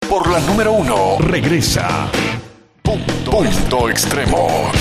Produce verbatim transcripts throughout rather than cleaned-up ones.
por la número uno. Regresa Punto, Punto Extremo.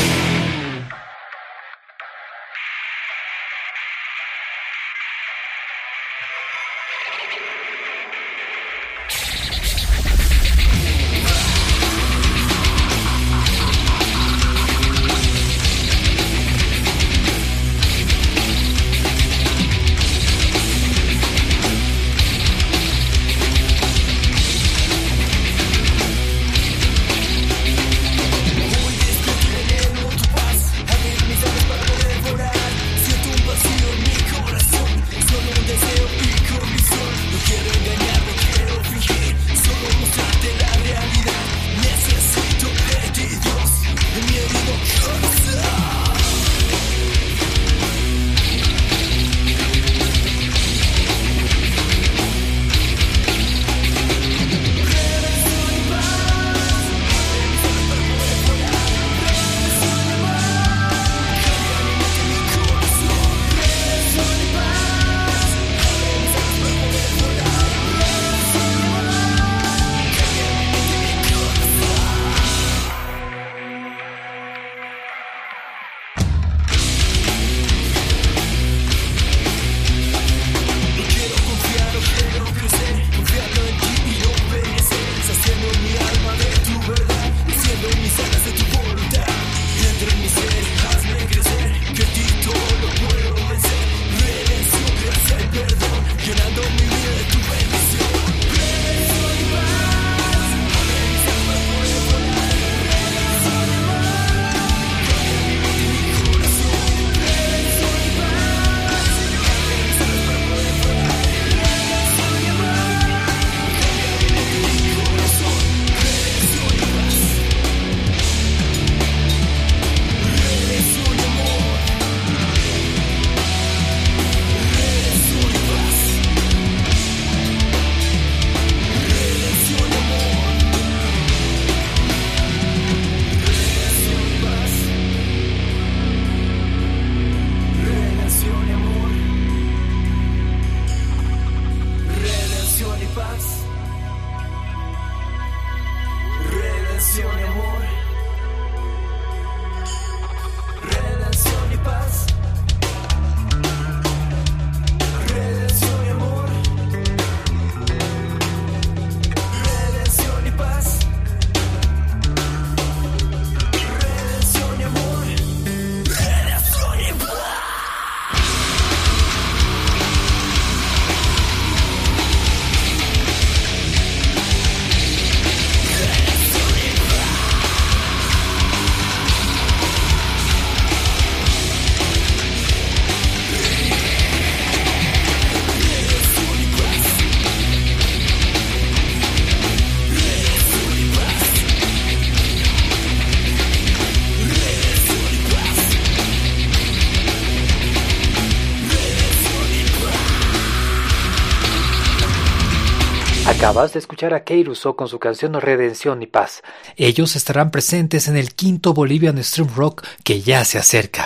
Acabas de escuchar a Keiruso con su canción Redención y Paz. Ellos estarán presentes en el quinto Bolivian Extreme Rock que ya se acerca.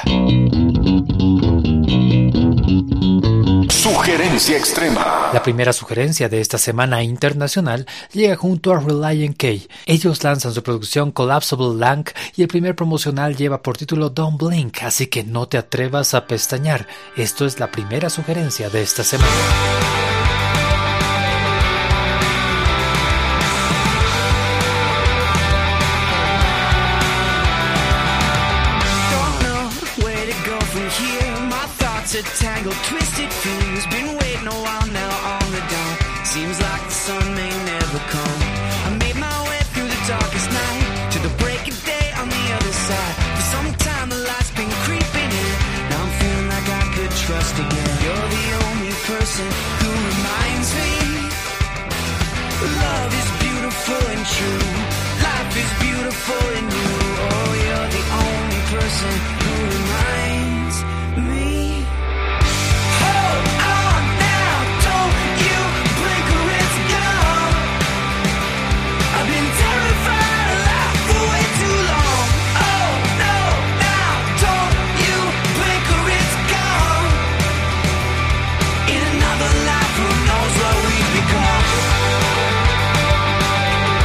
Sugerencia extrema. La primera sugerencia de esta semana internacional llega junto a Relient K. Ellos lanzan su producción Collapsible Lang y el primer promocional lleva por título Don't Blink, así que no te atrevas a pestañear. Esto es la primera sugerencia de esta semana. A tangled, twisted fuse. Been waiting a while now on the dawn. Seems like the sun may never come. I made my way through the darkest night to the break of day on the other side. For some time the light's been creeping in. Now I'm feeling like I could trust again. You're the only person who reminds me love is beautiful and true. Life is beautiful and new. Oh, you're the only person who reminds me. Another life, who knows what we've become.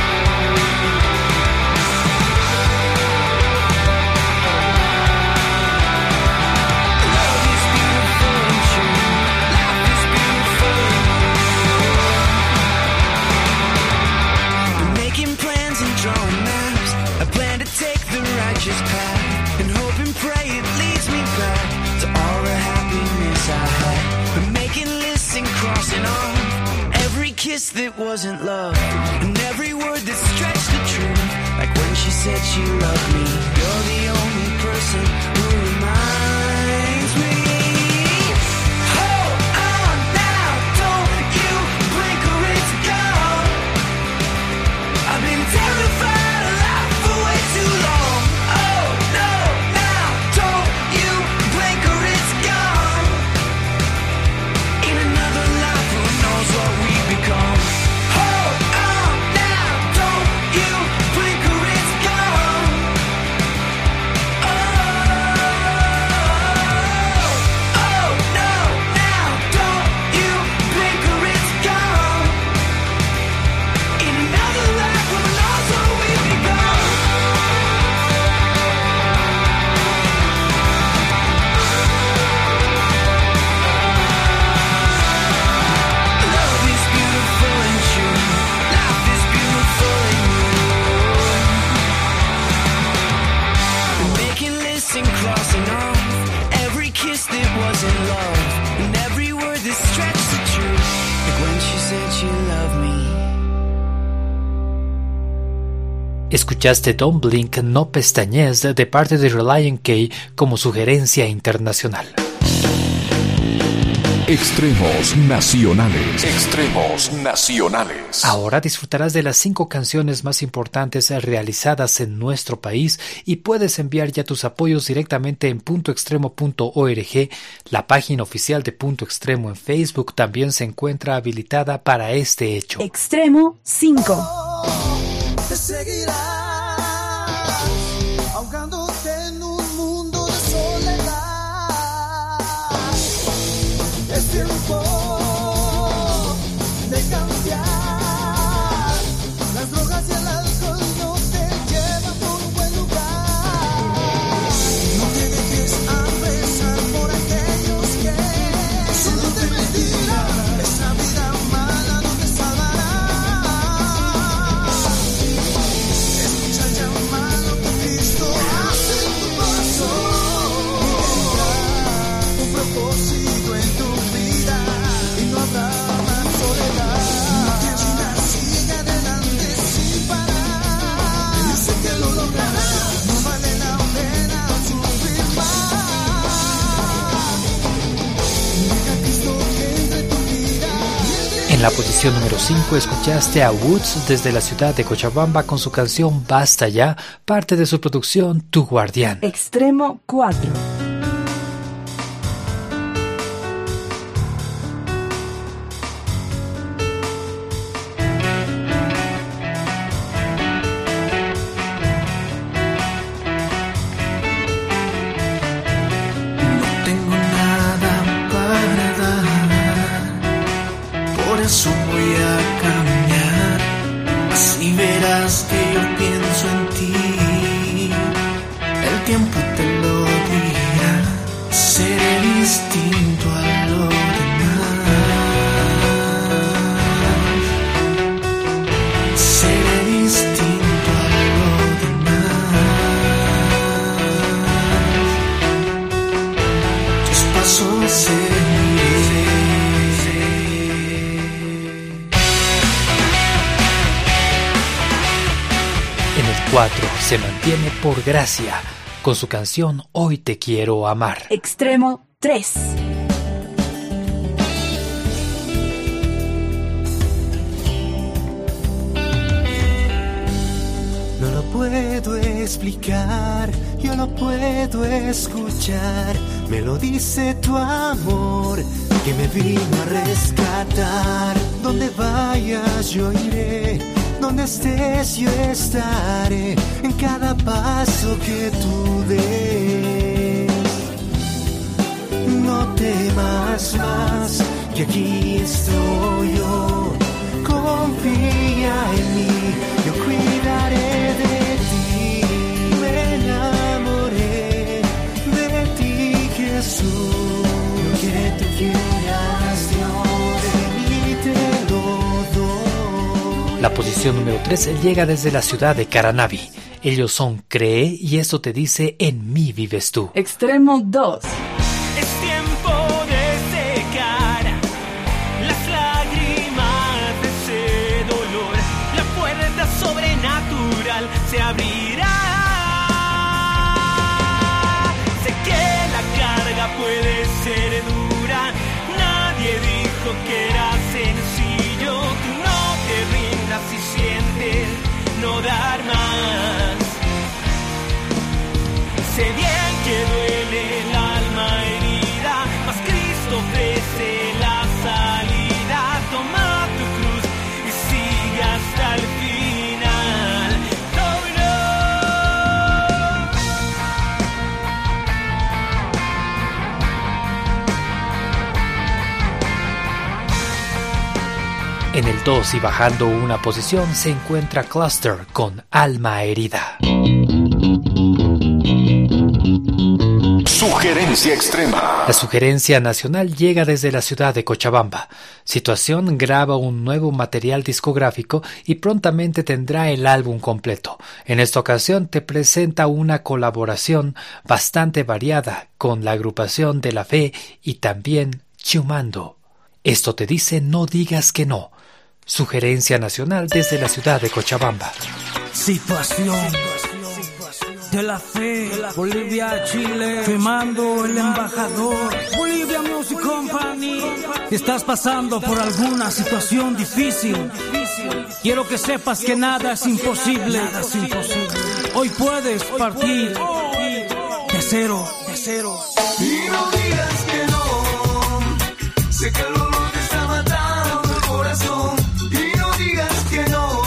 that wasn't love, and every word that stretched the truth, like when she said she loved me. You're the only person who reminds me. Hold on now, don't you blink or it's gone. I've been terrified of life for way too long. Oh no, now don't you blink or it's gone. In another life, who knows what we become. Hold on now, don't you blink or it's gone. Oh, oh no, now don't you blink or it's gone. In another life, who knows what we become. Love is beautiful and true. Life is beautiful and new. Making lists and crossing off every kiss that wasn't love, and every word that stretched the truth, like when she said she loved me. Escuchaste Don't Blink, No Pestañees de parte de Relient K como sugerencia internacional. Extremos nacionales. Extremos nacionales. Ahora disfrutarás de las cinco canciones más importantes realizadas en nuestro país y puedes enviar ya tus apoyos directamente en punto extremo punto org. La página oficial de Punto Extremo en Facebook también se encuentra habilitada para este hecho. Extremo cinco. Te seguirás, ahogándote en un mundo de soledad. Es tiempo de cambiar. Las drogas y el alcohol no te llevan por un buen lugar. No te dejes apresar por aquellos que solo te mentirán. Esa vida mala no te salvará. Escucha el llamado que Cristo hace en tu corazón. Y tendrá un propósito en tu vida y no habrá más soledad. No pierdas, sigue adelante sin parar. Yo sé que lo lograrás. No vale la pena sufrir más. Deja a Cristo que entre tu vida. En la posición número cinco escuchaste a Woods desde la ciudad de Cochabamba con su canción Basta Ya, parte de su producción Tu Guardián. Extremo cuatro. No tengo nada para dar, por eso voy a cambiar. Así verás que yo pienso en ti. El tiempo te lo dirá. Seré distinto a lo demás. Seré distinto a lo demás. Tus pasos seguiré. En el cuatro se mantiene Por Gracia con su canción Hoy Te Quiero Amar. Extremo tres. No lo puedo explicar, yo lo puedo escuchar. Me lo dice tu amor, que me vino a rescatar. Donde vayas yo iré, donde estés yo estaré. En cada paso que tú des, no temas más, que aquí estoy yo. Confía en mí, yo cuidaré de ti. Me enamoré de ti, Jesús. Lo que tú quieras, Dios, de mí te lo doy. La posición número tres llega desde la ciudad de Caranavi. Ellos son Cree y esto te dice En mí vives tú. Extremo dos. Es tiempo de secar las lágrimas de ser. natural se abrirá. Sé que la carga puede ser dura, nadie dijo que era sencillo. Tú no te rindas y sientes no dar más. Sé bien que duele el alma herida, mas Cristo ofrece la salida. Toma tu cruz y sigue hasta el final. Oh, En el dos y bajando una posición se encuentra Cluster con Alma Herida. Sugerencia extrema. La sugerencia nacional llega desde la ciudad de Cochabamba. Situación graba un nuevo material discográfico y prontamente tendrá el álbum completo. En esta ocasión te presenta una colaboración bastante variada con la agrupación de La Fe y también Chumando. Esto te dice No digas que no. Sugerencia nacional desde la ciudad de Cochabamba. Situación de La Fe, Bolivia, Chile, firmando el embajador. Bolivia Music Company. Si estás pasando por alguna situación difícil, quiero que sepas que nada es imposible. Nada es imposible. Hoy puedes partir de cero, de cero. Y no digas que no, sé que el dolor te está matando el corazón. Y no digas que no,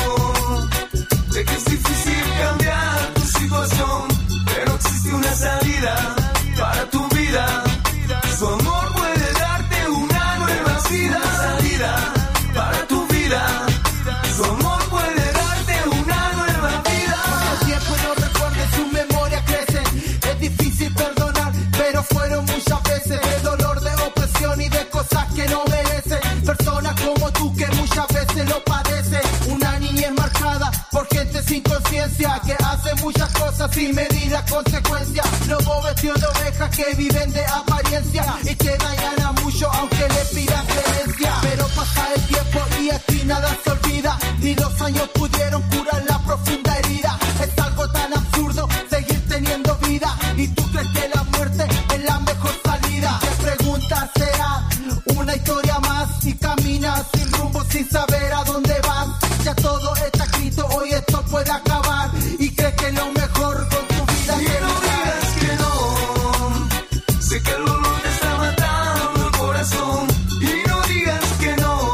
sé que es difícil cambiar tu situación, pero existe una salida para tu vida. Su amor puede darte una nueva vida. Salida para tu vida. Su amor puede darte una nueva vida. Cuando tiempo no recuerde, su memoria crece. Es difícil perdonar, pero fueron muchas veces de dolor, de opresión y de cosas que no merecen. Personas como tú que muchas veces lo padecen. Una niñez marcada por gente sin conciencia que hace muchas cosas sin medir la consecuencia. Lobo vestido de ovejas que viven de apariencia y que dañan a mucho aunque le pidan creencia. Pero pasa el tiempo y aquí nada se olvida, ni los años pudieron curar la profunda herida. Es algo tan absurdo seguir teniendo vida y tú crees que la muerte es la mejor salida. Te preguntas, ¿será una historia más? Y caminas sin rumbo, sin saber a dónde vas. Ya todo está escrito, hoy esto puede acabar y crees que lo mejor con tu vida Y no digas que no, sé que el dolor te está matando el corazón. Y no digas que no,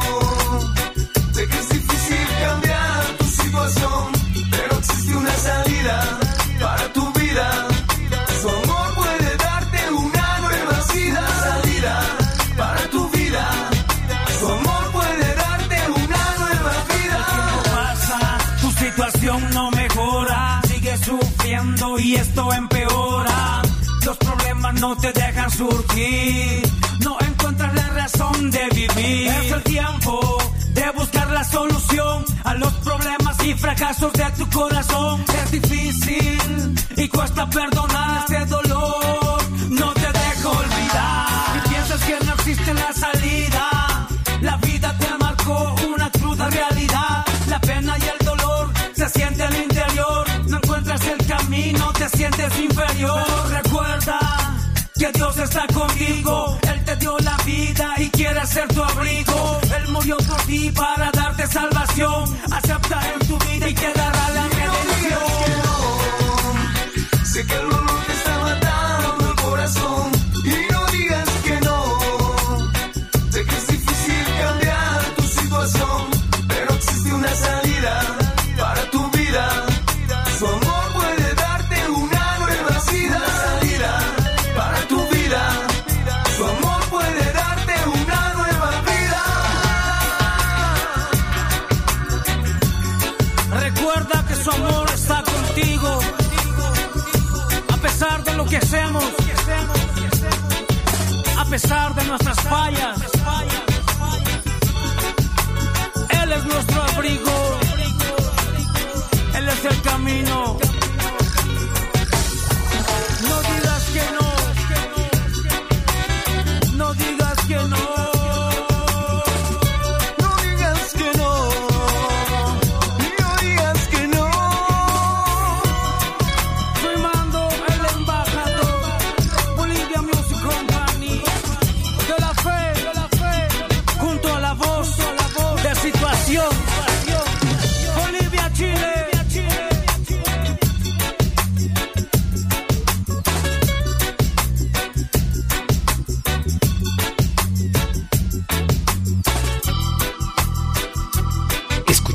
sé que es difícil cambiar tu situación, pero existe una salida para tu vida. Su amor puede darte una nueva vida. Salida para tu vida. Su amor puede darte una nueva vida. El tiempo pasa, tu situación no mejora, sigues sufriendo y esto empeora. Los problemas no te dejan surgir, no encuentras la razón de vivir. Es el tiempo de buscar la solución a los problemas y fracasos de tu corazón. Es difícil y cuesta perdonar este dolor, no te dejo olvidar. Y piensas que no existe la salida, la vida te marcó una cruda realidad. La pena y el dolor se siente al interior, no encuentras el camino, te sientes inferior. Pero recuerda que Dios está contigo, Él te dio la vida y quiere ser tu abrigo. Él murió por ti para darte salvación, acepta en tu vida y te dará la redención. Sé que el dolor te está matando el corazón. Y no digas que no, sé que es difícil cambiar tu situación, pero existe una salida para tu vida. Su amor puede darte una nueva vida. Salida para tu vida. Su amor puede darte una nueva vida. Recuerda que su amor está contigo, a pesar de lo que hacemos, a pesar de nuestras fallas. Él es nuestro abrigo, Él es el camino. No digas que no, no digas que no. No digas que no, no digas que no.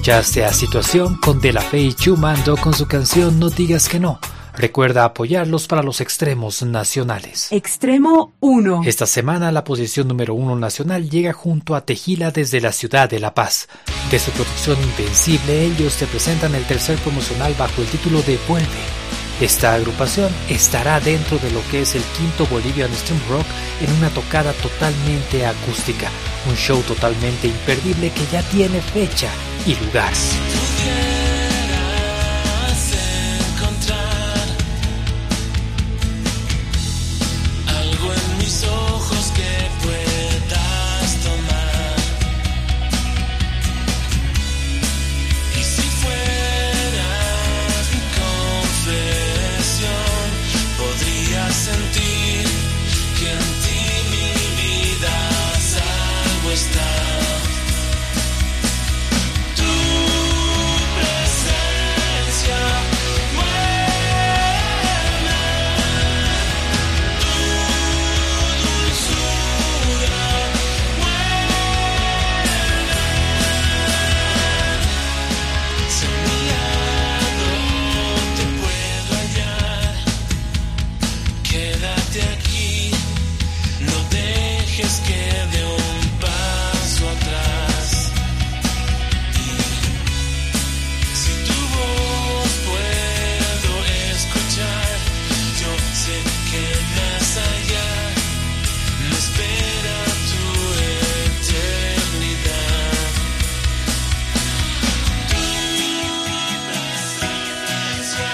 Escuchaste a Situación con De La Fe y Chumando con su canción No Digas Que No. Recuerda apoyarlos para los extremos nacionales. Extremo uno. Esta semana la posición número uno nacional llega junto a Tejila desde la ciudad de La Paz. De su producción Invencible, ellos te presentan el tercer promocional bajo el título de Vuelve. Esta agrupación estará dentro de lo que es el quinto Bolivian Stream Rock en una tocada totalmente acústica, un show totalmente imperdible que ya tiene fecha y lugar. Sentir que en ti mi vida a salvo está. Tu presencia mueve, tu dulzura mueve. Si a mi lado te puedo hallar, quédate aquí, no dejes que dé un paso atrás. Si tu voz puedo escuchar, yo sé que más allá me espera tu eternidad. Tu presencia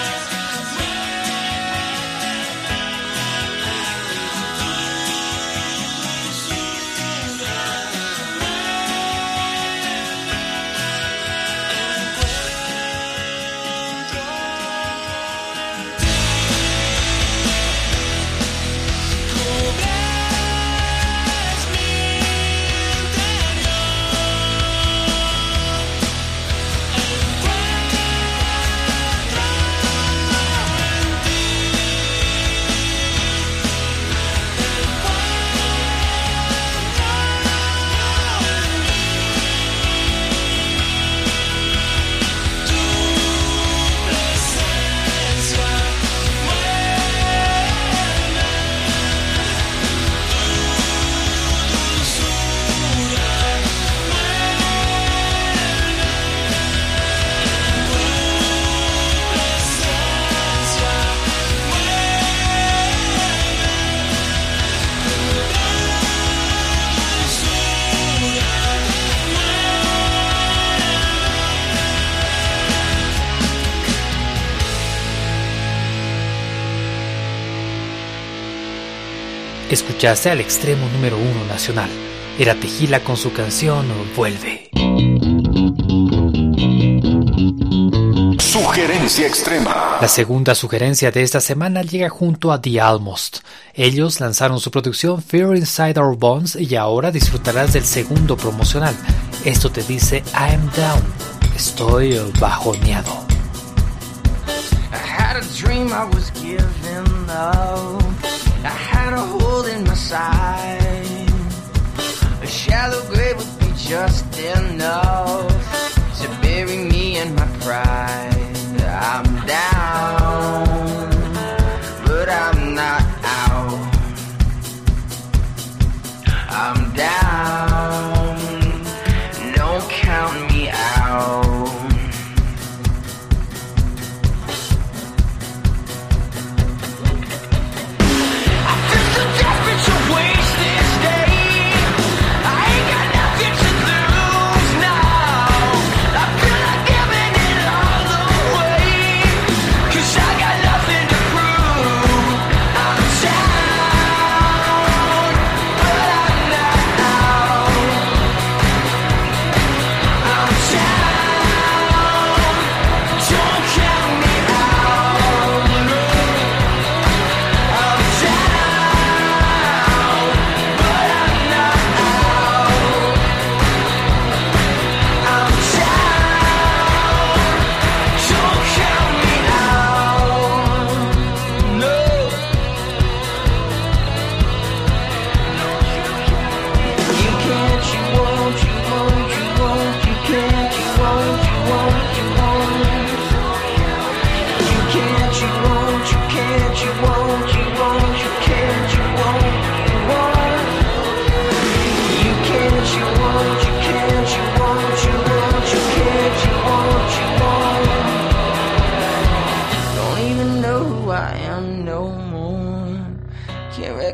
Escuchaste al extremo número uno nacional. Era Tejila con su canción Vuelve. Sugerencia extrema. La segunda sugerencia de esta semana llega junto a The Almost. Ellos lanzaron su producción Fear Inside Our Bones y ahora disfrutarás del segundo promocional. Esto te dice I'm down. Estoy bajoneado. I had a dream I was giving up. I had a hole in my side. A shallow grave would be just enough to bury me in my pride. I'm down, but I'm not out. I'm down, don't count me out. All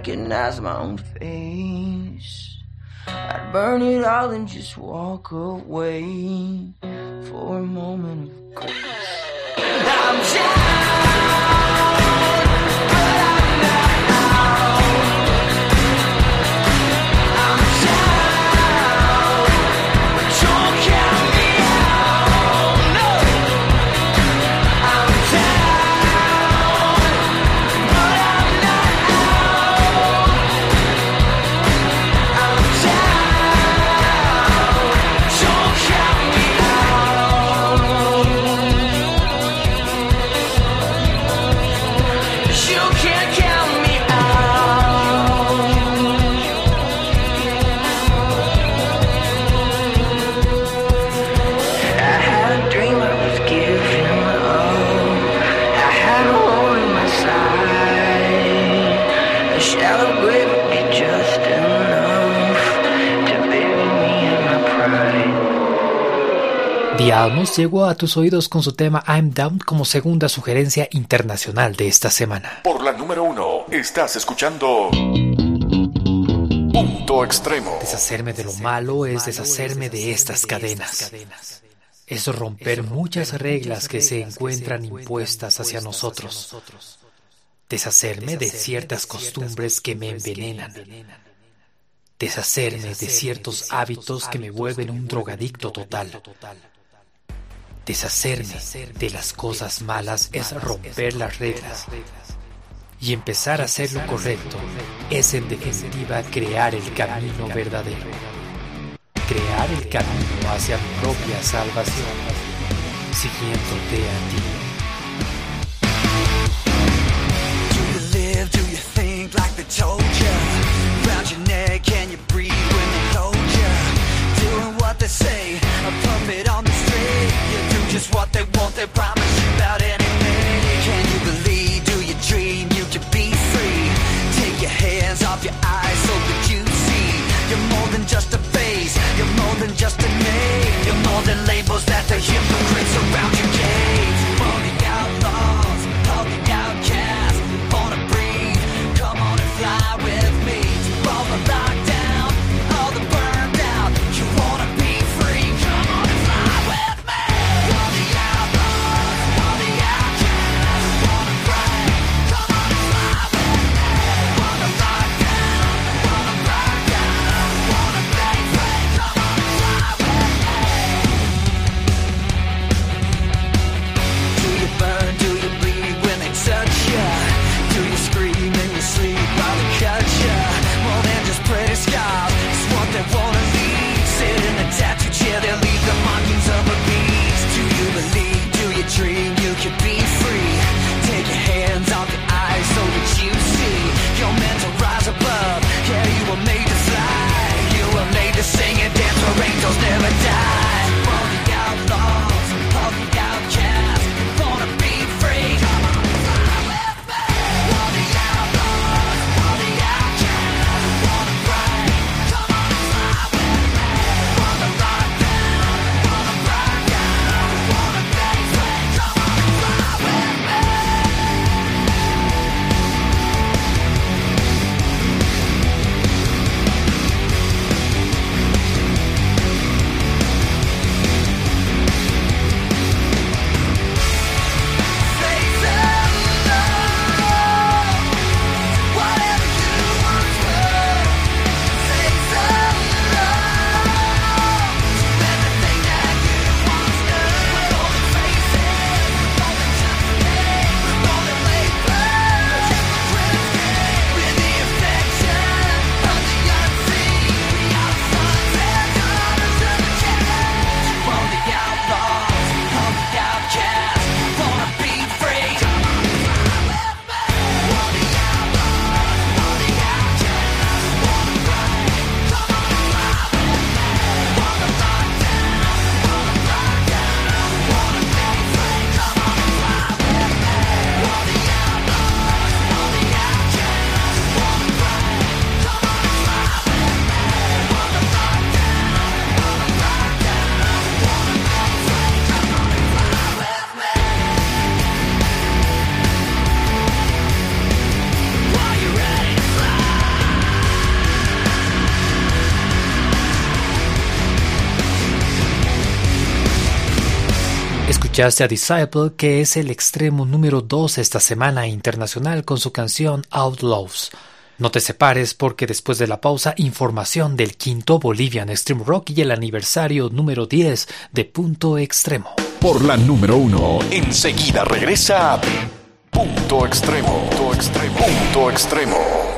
recognize my own face, I'd burn it all and just walk away for a moment of grace. I'm down, but I'm not out. I'm down, don't count me out. No, I'm down, but I'm not out. I'm down, don't count me out. You can't count me out. I had a dream I was giving up. I had a hole in my side. A shallow grave would be just enough to bury me in my pride. The Almos llegó a tus oídos con su tema I'm Down como segunda sugerencia internacional de esta semana. Por la número uno, estás escuchando Punto Extremo. Deshacerme de lo malo es deshacerme de estas cadenas. Es romper muchas reglas que se encuentran impuestas hacia nosotros. Deshacerme de ciertas costumbres que me envenenan. Deshacerme de ciertos hábitos que me vuelven un drogadicto total. Deshacerme de las cosas malas es romper las reglas. Y empezar a hacer lo correcto es en definitiva crear el camino verdadero. Crear el camino hacia mi propia salvación, siguiéndote a ti. Do you live, do you think like they told you? Round your neck, can you breathe when they hold you? Doing what they say, a puppet on the string. You do just what they want, they promise you about anything. Can you believe, do you dream, you can be free? Take your hands off your eyes so that you see. You're more than just a face, you're more than just a name. You're more than labels that the hypocrites around you gave. All the outlaws, all the outcasts, wanna breathe, come on and fly with me. All the locked down, all the burned out, you wanna be free, come on and fly with me. All the outlaws, Escuchaste a Disciple, que es el extremo número dos esta semana internacional con su canción Outlaws. No te separes porque después de la pausa, información del quinto Bolivian Extreme Rock y el aniversario número diez de Punto Extremo. Por la número uno, enseguida regresa Punto Extremo. Punto Extremo. Punto Extremo.